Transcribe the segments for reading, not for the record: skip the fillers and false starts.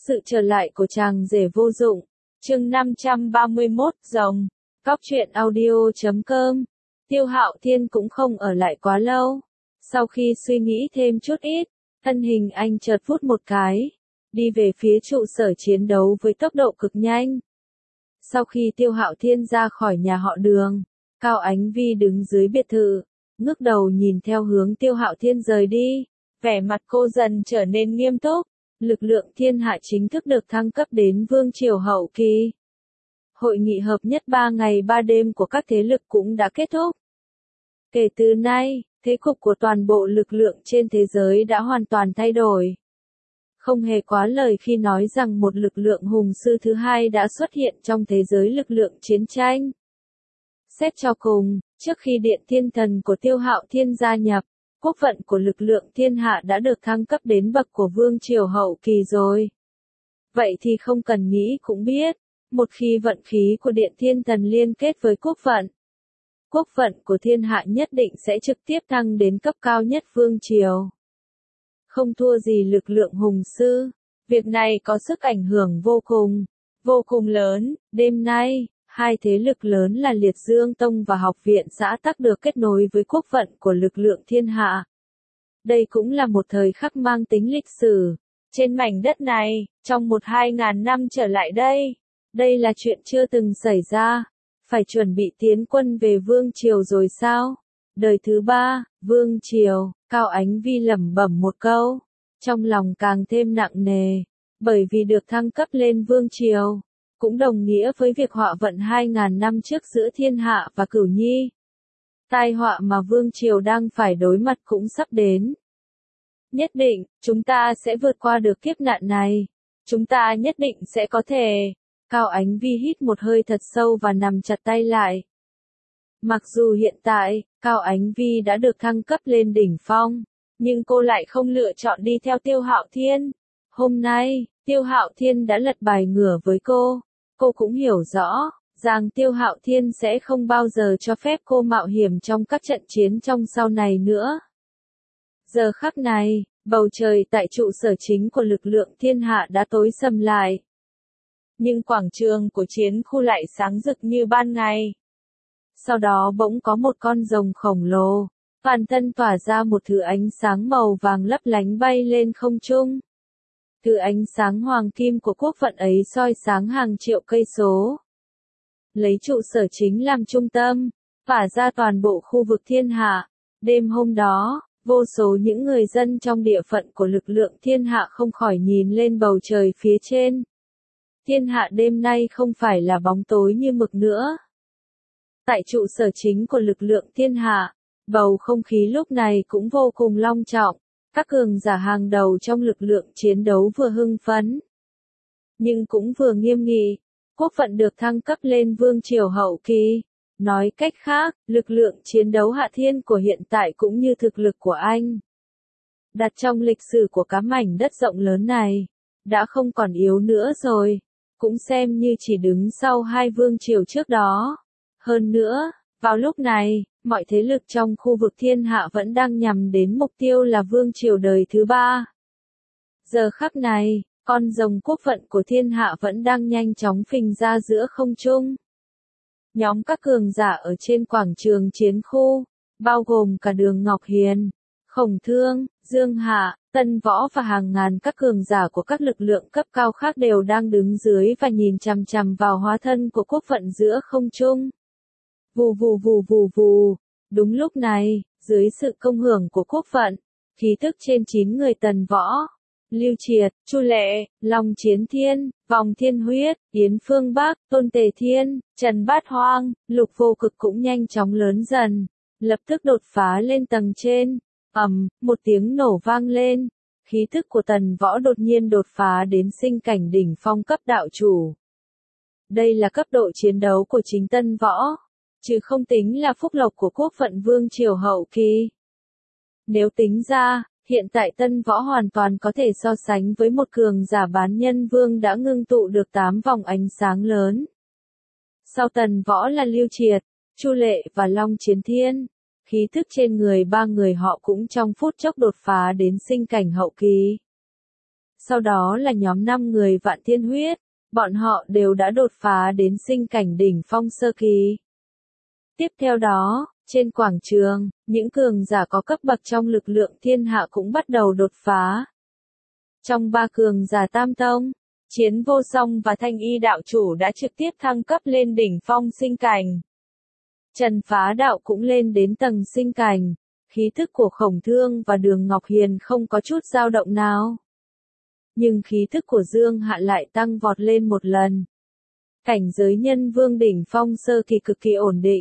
Sự trở lại của chàng rể vô dụng. Chương 531, rồng. Cóc truyện audio.com. Tiêu Hạo Thiên cũng không ở lại quá lâu. Sau khi suy nghĩ thêm chút ít, thân hình anh chợt vút một cái, đi về phía trụ sở chiến đấu với tốc độ cực nhanh. Sau khi Tiêu Hạo Thiên ra khỏi nhà họ Đường, Cao Ánh Vi đứng dưới biệt thự, ngước đầu nhìn theo hướng Tiêu Hạo Thiên rời đi, vẻ mặt cô dần trở nên nghiêm túc. Lực lượng thiên hạ chính thức được thăng cấp đến vương triều hậu kỳ. Hội nghị hợp nhất 3 ngày 3 đêm của các thế lực cũng đã kết thúc. Kể từ nay, thế cục của toàn bộ lực lượng trên thế giới đã hoàn toàn thay đổi. Không hề quá lời khi nói rằng một lực lượng hùng sư thứ hai đã xuất hiện trong thế giới lực lượng chiến tranh. Xét cho cùng, trước khi Điện Thiên Thần của Tiêu Hạo Thiên gia nhập, quốc vận của lực lượng thiên hạ đã được thăng cấp đến bậc của vương triều hậu kỳ rồi. Vậy thì không cần nghĩ cũng biết, một khi vận khí của Điện Thiên Thần liên kết với quốc vận của thiên hạ nhất định sẽ trực tiếp thăng đến cấp cao nhất vương triều. Không thua gì lực lượng hùng sư, việc này có sức ảnh hưởng vô cùng lớn. Đêm nay, hai thế lực lớn là Liệt Dương Tông và Học viện Xã Tắc được kết nối với quốc vận của lực lượng thiên hạ. Đây cũng là một thời khắc mang tính lịch sử. Trên mảnh đất này, trong 1-2 ngàn năm trở lại đây là chuyện chưa từng xảy ra. Phải chuẩn bị tiến quân về vương triều rồi sao? Đời thứ 3, vương triều, Cao Ánh Vi lẩm bẩm một câu, trong lòng càng thêm nặng nề, bởi vì được thăng cấp lên vương triều cũng đồng nghĩa với việc họa vận 2.000 năm trước giữa thiên hạ và Cửu Nhi. Tai họa mà vương triều đang phải đối mặt cũng sắp đến. Nhất định, chúng ta sẽ vượt qua được kiếp nạn này. Chúng ta nhất định sẽ có thể. Cao Ánh Vi hít một hơi thật sâu và nắm chặt tay lại. Mặc dù hiện tại, Cao Ánh Vi đã được thăng cấp lên đỉnh phong, nhưng cô lại không lựa chọn đi theo Tiêu Hạo Thiên. Hôm nay, Tiêu Hạo Thiên đã lật bài ngửa với cô. Cô cũng hiểu rõ rằng Tiêu Hạo Thiên sẽ không bao giờ cho phép cô mạo hiểm trong các trận chiến trong sau này nữa. Giờ khắc này, bầu trời tại trụ sở chính của lực lượng thiên hạ đã tối sầm lại. Nhưng quảng trường của chiến khu lại sáng rực như ban ngày. Sau đó bỗng có một con rồng khổng lồ, toàn thân tỏa ra một thứ ánh sáng màu vàng lấp lánh bay lên không trung. Thứ ánh sáng hoàng kim của quốc vận ấy soi sáng hàng triệu cây số. Lấy trụ sở chính làm trung tâm, tỏa ra toàn bộ khu vực thiên hạ. Đêm hôm đó, vô số những người dân trong địa phận của lực lượng thiên hạ không khỏi nhìn lên bầu trời phía trên. Thiên hạ đêm nay không phải là bóng tối như mực nữa. Tại trụ sở chính của lực lượng thiên hạ, bầu không khí lúc này cũng vô cùng long trọng. Các cường giả hàng đầu trong lực lượng chiến đấu vừa hưng phấn, nhưng cũng vừa nghiêm nghị. Quốc vận được thăng cấp lên vương triều hậu kỳ. Nói cách khác, lực lượng chiến đấu hạ thiên của hiện tại cũng như thực lực của anh, đặt trong lịch sử của cả mảnh đất rộng lớn này, đã không còn yếu nữa rồi. Cũng xem như chỉ đứng sau hai vương triều trước đó. Hơn nữa, vào lúc này, mọi thế lực trong khu vực thiên hạ vẫn đang nhằm đến mục tiêu là vương triều đời thứ 3. Giờ khắc này, con rồng quốc vận của thiên hạ vẫn đang nhanh chóng phình ra giữa không trung. Nhóm các cường giả ở trên quảng trường chiến khu, bao gồm cả Đường Ngọc Hiền, Khổng Thương, Dương Hạ, Tân Võ và hàng ngàn các cường giả của các lực lượng cấp cao khác đều đang đứng dưới và nhìn chằm chằm vào hóa thân của quốc vận giữa không trung. Vù vù vù vù vù. Đúng lúc này, dưới sự công hưởng của quốc vận, khí tức trên 9 người Tần Võ, Lưu Triệt, Chu Lệ, Long Chiến Thiên, Vòng Thiên Huyết, Yến Phương Bắc, Tôn Tề Thiên, Trần Bát Hoang, Lục Vô Cực cũng nhanh chóng lớn dần, lập tức đột phá lên tầng trên. Một tiếng nổ vang lên, khí tức của Tần Võ đột nhiên đột phá đến sinh cảnh đỉnh phong cấp đạo chủ. Đây là cấp độ chiến đấu của chính Tân Võ, chứ không tính là phúc lộc của quốc vận vương triều hậu kỳ. Nếu tính ra, hiện tại Tân Võ hoàn toàn có thể so sánh với một cường giả bán nhân vương đã ngưng tụ được 8 vòng ánh sáng lớn. Sau Tần Võ là Lưu Triệt, Chu Lệ và Long Chiến Thiên. Khí thức trên người ba người họ cũng trong phút chốc đột phá đến sinh cảnh hậu kỳ. Sau đó là nhóm 5 người Vạn Thiên Huyết, bọn họ đều đã đột phá đến sinh cảnh đỉnh phong sơ kỳ. Tiếp theo đó, trên quảng trường, những cường giả có cấp bậc trong lực lượng thiên hạ cũng bắt đầu đột phá. Trong 3 cường giả tam tông, Chiến Vô Song và Thanh Y đạo chủ đã trực tiếp thăng cấp lên đỉnh phong sinh cảnh. Trần Phá đạo cũng lên đến tầng sinh cảnh, khí thức của Khổng Thương và Đường Ngọc Hiền không có chút dao động nào. Nhưng khí thức của Dương Hạ lại tăng vọt lên một lần. Cảnh giới nhân vương đỉnh phong sơ kỳ cực kỳ ổn định.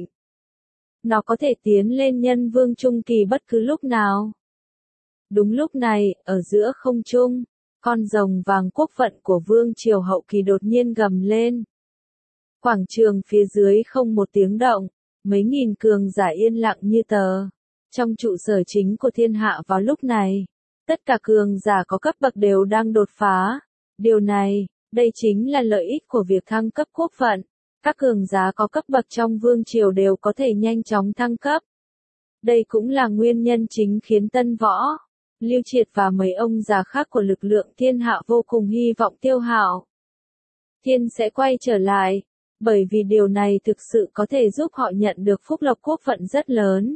Nó có thể tiến lên nhân vương trung kỳ bất cứ lúc nào. Đúng lúc này, ở giữa không trung, con rồng vàng quốc vận của vương triều hậu kỳ đột nhiên gầm lên. Quảng trường phía dưới không một tiếng động, mấy nghìn cường giả yên lặng như tờ. Trong trụ sở chính của thiên hạ vào lúc này, tất cả cường giả có cấp bậc đều đang đột phá. Điều này, đây chính là lợi ích của việc thăng cấp quốc vận. Các cường giả có cấp bậc trong vương triều đều có thể nhanh chóng thăng cấp. Đây cũng là nguyên nhân chính khiến Tân Võ, Lưu Triệt và mấy ông già khác của lực lượng thiên hạ vô cùng hy vọng Tiêu Hạo Thiên sẽ quay trở lại, bởi vì điều này thực sự có thể giúp họ nhận được phúc lộc quốc vận rất lớn.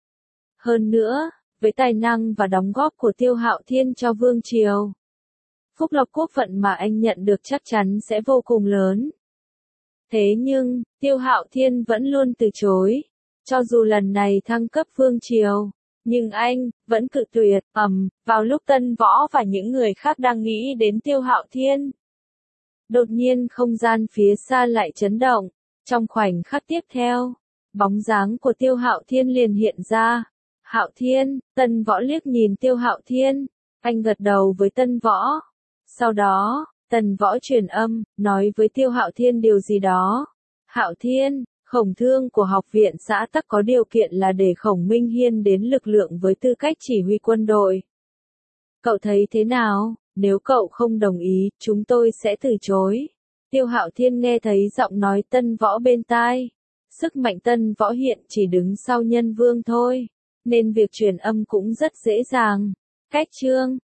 Hơn nữa, với tài năng và đóng góp của Tiêu Hạo Thiên cho vương triều, phúc lộc quốc vận mà anh nhận được chắc chắn sẽ vô cùng lớn. Thế nhưng, Tiêu Hạo Thiên vẫn luôn từ chối. Cho dù lần này thăng cấp vương triều, nhưng anh vẫn cự tuyệt. Vào lúc Tân Võ và những người khác đang nghĩ đến Tiêu Hạo Thiên, đột nhiên không gian phía xa lại chấn động. Trong khoảnh khắc tiếp theo, bóng dáng của Tiêu Hạo Thiên liền hiện ra. Hạo Thiên, Tân Võ liếc nhìn Tiêu Hạo Thiên, anh gật đầu với Tân Võ. Sau đó, Tân Võ truyền âm, nói với Tiêu Hạo Thiên điều gì đó. Hạo Thiên, Khổng Thương của học viện xã Tắc có điều kiện là để Khổng Minh Hiên đến lực lượng với tư cách chỉ huy quân đội. Cậu thấy thế nào? Nếu cậu không đồng ý, chúng tôi sẽ từ chối. Tiêu Hạo Thiên nghe thấy giọng nói Tân Võ bên tai. Sức mạnh Tân Võ hiện chỉ đứng sau nhân vương thôi, nên việc truyền âm cũng rất dễ dàng. Cách chương